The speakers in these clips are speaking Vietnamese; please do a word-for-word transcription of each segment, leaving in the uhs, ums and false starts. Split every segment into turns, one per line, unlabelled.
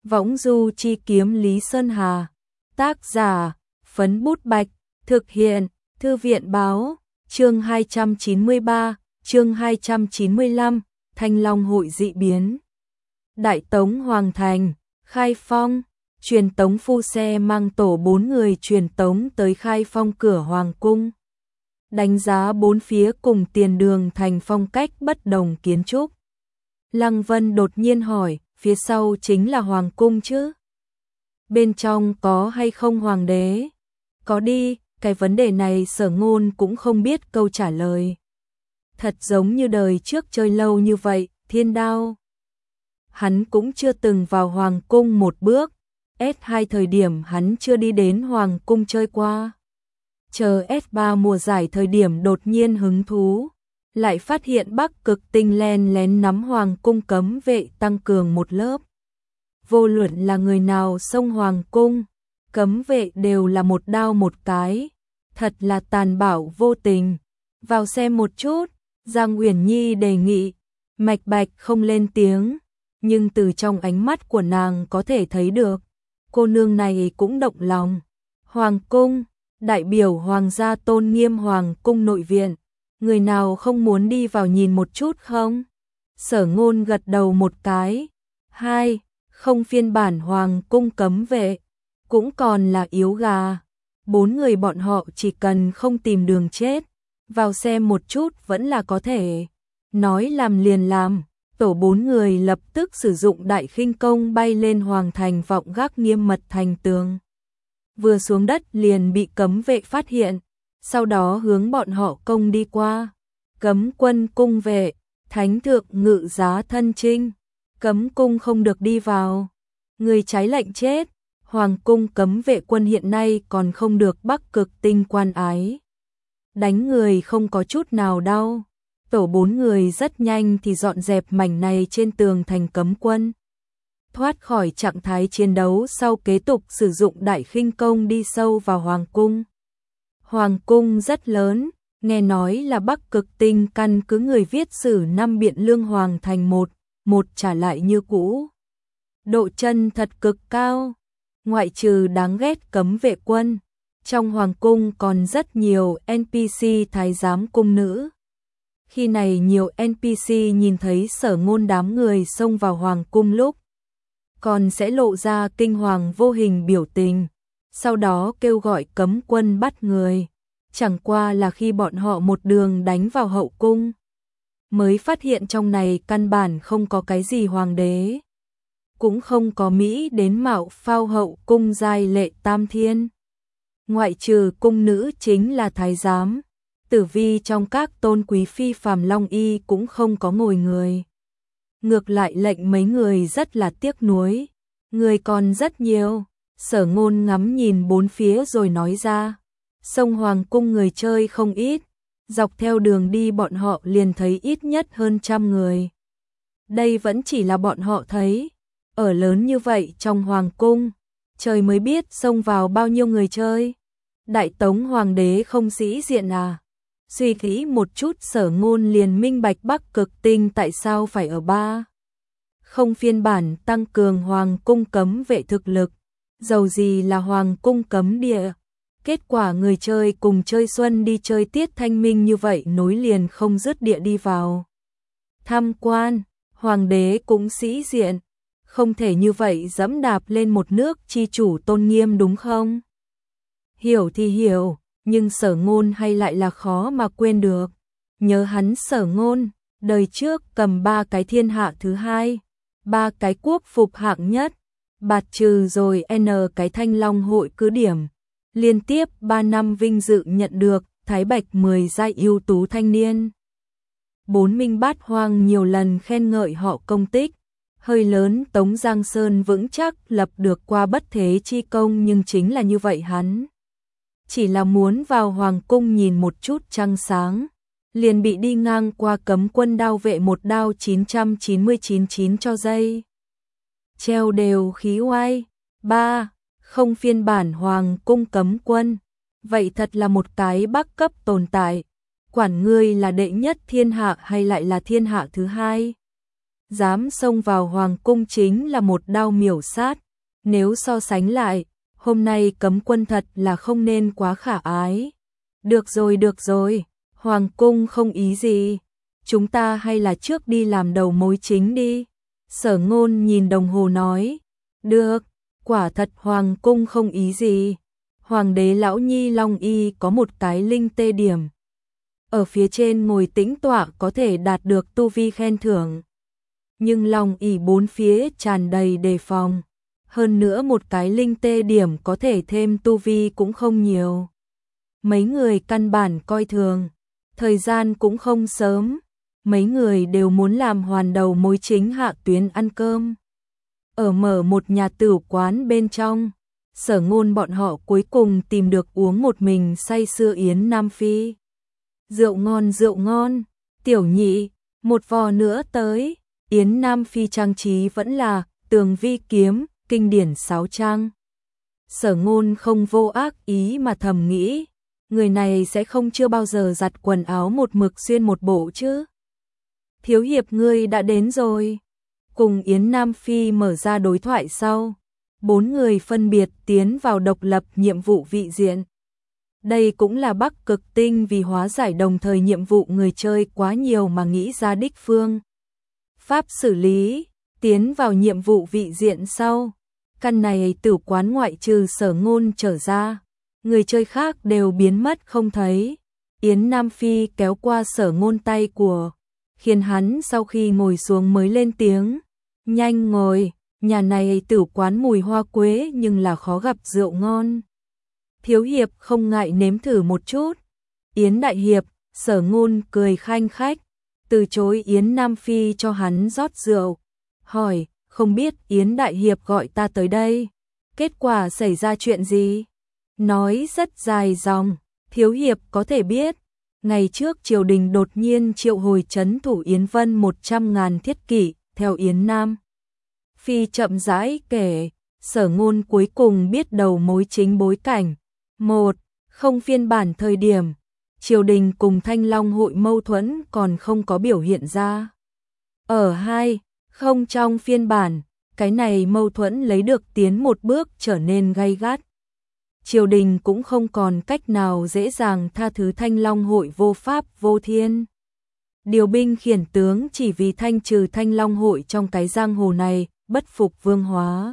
Võng du chi kiếm Lý Sơn Hà. Tác giả, Phấn Bút Bạch. Thực hiện, Thư viện Báo. Chương hai trăm chín mươi ba, chương hai trăm chín mươi lăm, Thanh Long hội dị biến. Đại Tống Hoàng Thành, Khai Phong, truyền tống phu xe mang tổ bốn người truyền tống tới Khai Phong cửa Hoàng cung. Đánh giá bốn phía cùng tiền đường thành phong cách bất đồng kiến trúc. Lăng Vân đột nhiên hỏi, phía sau chính là Hoàng cung chứ? Bên trong có hay không Hoàng đế? Có đi, cái vấn đề này Sở Ngôn cũng không biết câu trả lời. Thật giống như đời trước chơi lâu như vậy, Thiên Đao. Hắn cũng chưa từng vào Hoàng cung một bước, ét hai thời điểm hắn chưa đi đến Hoàng cung chơi qua. Chờ ét ba mùa giải thời điểm đột nhiên hứng thú, lại phát hiện Bắc Cực Tinh len lén nắm Hoàng cung cấm vệ tăng cường một lớp. Vô luận là người nào xông Hoàng cung, cấm vệ đều là một đao một cái, thật là tàn bạo vô tình. Vào xem một chút, Giang Uyển Nhi đề nghị. Mạch Bạch không lên tiếng, nhưng từ trong ánh mắt của nàng có thể thấy được, cô nương này cũng động lòng. Hoàng cung, đại biểu hoàng gia tôn nghiêm Hoàng cung nội viện, người nào không muốn đi vào nhìn một chút không? Sở Ngôn gật đầu một cái. Hai, không phiên bản Hoàng cung cấm vệ, cũng còn là yếu gà. Bốn người bọn họ chỉ cần không tìm đường chết, vào xem một chút vẫn là có thể. Nói làm liền làm, tổ bốn người lập tức sử dụng đại khinh công bay lên Hoàng thành vọng gác nghiêm mật thành tường. Vừa xuống đất liền bị cấm vệ phát hiện, sau đó hướng bọn họ công đi qua. Cấm quân cung vệ, thánh thượng ngự giá thân chinh, cấm cung không được đi vào. Người trái lệnh chết, Hoàng cung cấm vệ quân hiện nay còn không được Bắc Cực Tinh quan ái. Đánh người không có chút nào đau. Tổ bốn người rất nhanh thì dọn dẹp mảnh này trên tường thành cấm quân. Thoát khỏi trạng thái chiến đấu sau kế tục sử dụng đại khinh công đi sâu vào Hoàng cung. Hoàng cung rất lớn, nghe nói là Bắc Cực Tinh căn cứ người viết sử năm Biện Lương Hoàng thành một, một trả lại như cũ. Độ chân thật cực cao, ngoại trừ đáng ghét cấm vệ quân, trong Hoàng cung còn rất nhiều en pê xê thái giám cung nữ. Khi này nhiều en pê xê nhìn thấy Sở Ngôn đám người xông vào Hoàng cung lúc, còn sẽ lộ ra kinh hoàng vô hình biểu tình, sau đó kêu gọi cấm quân bắt người. Chẳng qua là khi bọn họ một đường đánh vào hậu cung, mới phát hiện trong này căn bản không có cái gì hoàng đế, cũng không có Mỹ đến mạo phao hậu cung giai lệ tam thiên. Ngoại trừ cung nữ chính là thái giám, tử vi trong các tôn quý phi phàm long y cũng không có ngồi người. Ngược lại lệnh mấy người rất là tiếc nuối, người còn rất nhiều. Sở Ngôn ngắm nhìn bốn phía rồi nói ra, sông Hoàng cung người chơi không ít, dọc theo đường đi bọn họ liền thấy ít nhất hơn trăm người. Đây vẫn chỉ là bọn họ thấy, ở lớn như vậy trong Hoàng cung, trời mới biết xông vào bao nhiêu người chơi. Đại Tống Hoàng đế không sĩ diện à? Suy nghĩ một chút Sở Ngôn liền minh bạch Bắc Cực Tinh tại sao phải ở ba. Không phiên bản tăng cường Hoàng cung cấm vệ thực lực, dầu gì là Hoàng cung cấm địa. Kết quả người chơi cùng chơi xuân đi chơi tiết thanh minh như vậy nối liền không dứt địa đi vào. Tham quan, Hoàng đế cũng sĩ diện, không thể như vậy dẫm đạp lên một nước chi chủ tôn nghiêm đúng không? Hiểu thì hiểu, nhưng Sở Ngôn hay lại là khó mà quên được. Nhớ hắn Sở Ngôn, đời trước cầm ba cái thiên hạ thứ hai, ba cái quốc phục hạng nhất, bạt trừ rồi N cái Thanh Long hội cứ điểm. Liên tiếp ba năm vinh dự nhận được Thái Bạch mười giai ưu tú thanh niên. Bốn Minh Bát Hoang nhiều lần khen ngợi họ công tích, hơi lớn Tống Giang Sơn vững chắc lập được qua bất thế chi công, nhưng chính là như vậy hắn chỉ là muốn vào Hoàng cung nhìn một chút trăng sáng, liền bị đi ngang qua cấm quân đao vệ một đao chín trăm chín mươi chín chín cho dây. Treo đều khí oai. Ba, không phiên bản Hoàng cung cấm quân, vậy thật là một cái bắc cấp tồn tại. Quản ngươi là đệ nhất thiên hạ hay lại là thiên hạ thứ hai. dám xông vào hoàng cung chính là một đao miểu sát. Nếu so sánh lại, hôm nay cấm quân thật là không nên quá khả ái. Được rồi được rồi, hoàng cung không ý gì, chúng ta hay là trước đi làm đầu mối chính đi. Sở Ngôn nhìn đồng hồ nói, được, quả thật hoàng cung không ý gì. Hoàng đế lão nhi Long Y có một cái linh tê điểm. Ở phía trên ngồi tĩnh tọa có thể đạt được tu vi khen thưởng. Nhưng Long Y bốn phía tràn đầy đề phòng. Hơn nữa một cái linh tê điểm có thể thêm tu vi cũng không nhiều. Mấy người căn bản coi thường. Thời gian cũng không sớm. Mấy người đều muốn làm hoàn đầu mối chính hạ tuyến ăn cơm. Ở mở một nhà tử quán bên trong, Sở Ngôn bọn họ cuối cùng tìm được uống một mình say sưa yến Nam Phi. Rượu ngon rượu ngon, tiểu nhị, một vò nữa tới. Yến Nam Phi trang trí vẫn là tường vi kiếm, kinh điển sáo trang. Sở Ngôn không vô ác ý mà thầm nghĩ, người này sẽ không chưa bao giờ giặt quần áo một mực xuyên một bộ chứ. Thiếu hiệp ngươi đã đến rồi. Cùng Yến Nam Phi mở ra đối thoại sau, bốn người phân biệt tiến vào độc lập nhiệm vụ vị diện. Đây cũng là Bắc Cực Tinh vì hóa giải đồng thời nhiệm vụ người chơi quá nhiều mà nghĩ ra đích phương pháp xử lý. Tiến vào nhiệm vụ vị diện sau, căn này tử quán ngoại trừ Sở Ngôn trở ra, người chơi khác đều biến mất không thấy. Yến Nam Phi kéo qua Sở Ngôn tay của, khiến hắn sau khi ngồi xuống mới lên tiếng, nhanh ngồi, nhà này tử quán mùi hoa quế nhưng là khó gặp rượu ngon. Thiếu hiệp không ngại nếm thử một chút. Yến đại hiệp, Sở Ngôn cười khanh khách, từ chối Yến Nam Phi cho hắn rót rượu, hỏi, không biết Yến đại hiệp gọi ta tới đây, kết quả xảy ra chuyện gì? Nói rất dài dòng, thiếu hiệp có thể biết, ngày trước triều đình đột nhiên triệu hồi trấn thủ Yến Vân một trăm ngàn thiết kỵ, theo Yến Nam Phi chậm rãi kể, Sở Ngôn cuối cùng biết đầu mối chính bối cảnh. Một, không phiên bản thời điểm, triều đình cùng Thanh Long hội mâu thuẫn còn không có biểu hiện ra. Ở hai, không trong phiên bản, cái này mâu thuẫn lấy được tiến một bước trở nên gay gắt. Triều đình cũng không còn cách nào dễ dàng tha thứ Thanh Long hội vô pháp vô thiên. Điều binh khiển tướng chỉ vì thanh trừ Thanh Long hội trong cái giang hồ này, bất phục vương hóa.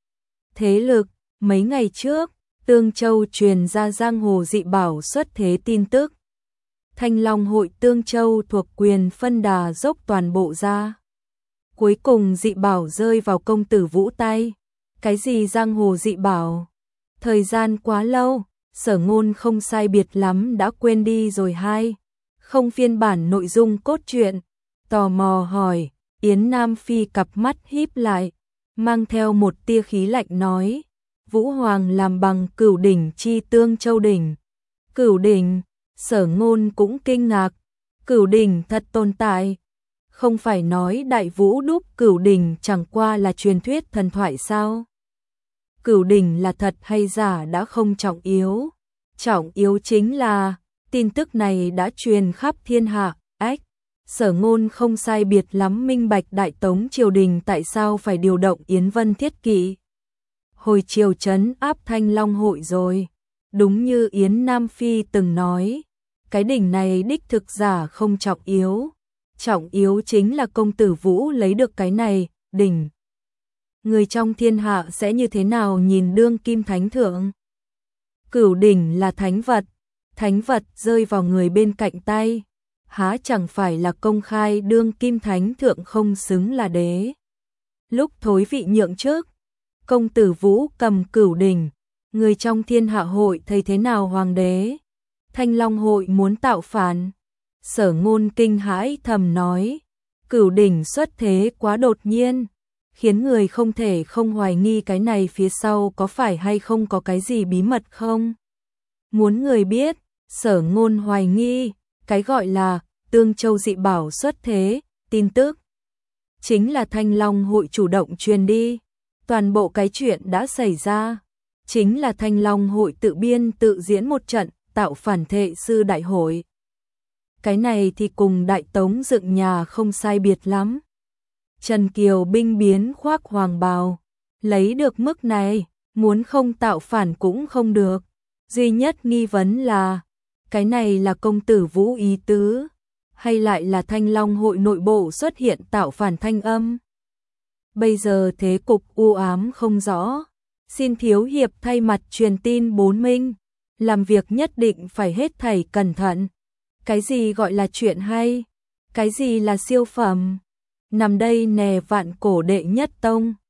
Thế lực, mấy ngày trước, Tương Châu truyền ra giang hồ dị bảo xuất thế tin tức. Thanh Long hội Tương Châu thuộc quyền phân đà dốc toàn bộ ra. Cuối cùng dị bảo rơi vào công tử Vũ tay. Cái gì giang hồ dị bảo? Thời gian quá lâu, Sở Ngôn không sai biệt lắm đã quên đi rồi hai. Không phiên bản nội dung cốt truyện. Tò mò hỏi, Yến Nam Phi cặp mắt híp lại, mang theo một tia khí lạnh nói, Vũ Hoàng làm bằng cửu đỉnh chi Tương Châu đỉnh. Cửu đỉnh, Sở Ngôn cũng kinh ngạc, cửu đỉnh thật tồn tại. Không phải nói đại vũ đúc cửu đỉnh chẳng qua là truyền thuyết thần thoại sao? Cửu đỉnh là thật hay giả đã không trọng yếu. Trọng yếu chính là, tin tức này đã truyền khắp thiên hạ, ách. Sở Ngôn không sai biệt lắm minh bạch Đại Tống triều đình tại sao phải điều động Yến Vân thiết kỵ. Hồi triều trấn áp Thanh Long hội rồi. Đúng như Yến Nam Phi từng nói, cái đỉnh này đích thực giả không trọng yếu. Trọng yếu chính là công tử Vũ lấy được cái này, đỉnh. Người trong thiên hạ sẽ như thế nào nhìn đương kim thánh thượng? Cửu đỉnh là thánh vật, thánh vật rơi vào người bên cạnh tay, há chẳng phải là công khai đương kim thánh thượng không xứng là đế. Lúc thối vị nhượng trước, công tử Vũ cầm cửu đỉnh, người trong thiên hạ hội thấy thế nào hoàng đế? Thanh Long hội muốn tạo phản. Sở Ngôn kinh hãi thầm nói, cửu đỉnh xuất thế quá đột nhiên, khiến người không thể không hoài nghi cái này phía sau có phải hay không có cái gì bí mật không? Muốn người biết, Sở Ngôn hoài nghi, cái gọi là Tương Châu dị bảo xuất thế, tin tức chính là Thanh Long hội chủ động truyền đi. Toàn bộ cái chuyện đã xảy ra, chính là Thanh Long hội tự biên tự diễn một trận tạo phản thệ sư đại hội. Cái này thì cùng Đại Tống dựng nhà không sai biệt lắm. Trần Kiều binh biến khoác hoàng bào, lấy được mức này, muốn không tạo phản cũng không được. Duy nhất nghi vấn là, cái này là công tử Vũ ý tứ, hay lại là Thanh Long hội nội bộ xuất hiện tạo phản thanh âm? Bây giờ thế cục u ám không rõ, xin thiếu hiệp thay mặt truyền tin bốn minh, làm việc nhất định phải hết thảy cẩn thận. Cái gì gọi là chuyện hay? Cái gì là siêu phẩm? Nằm đây nè vạn cổ đệ nhất tông.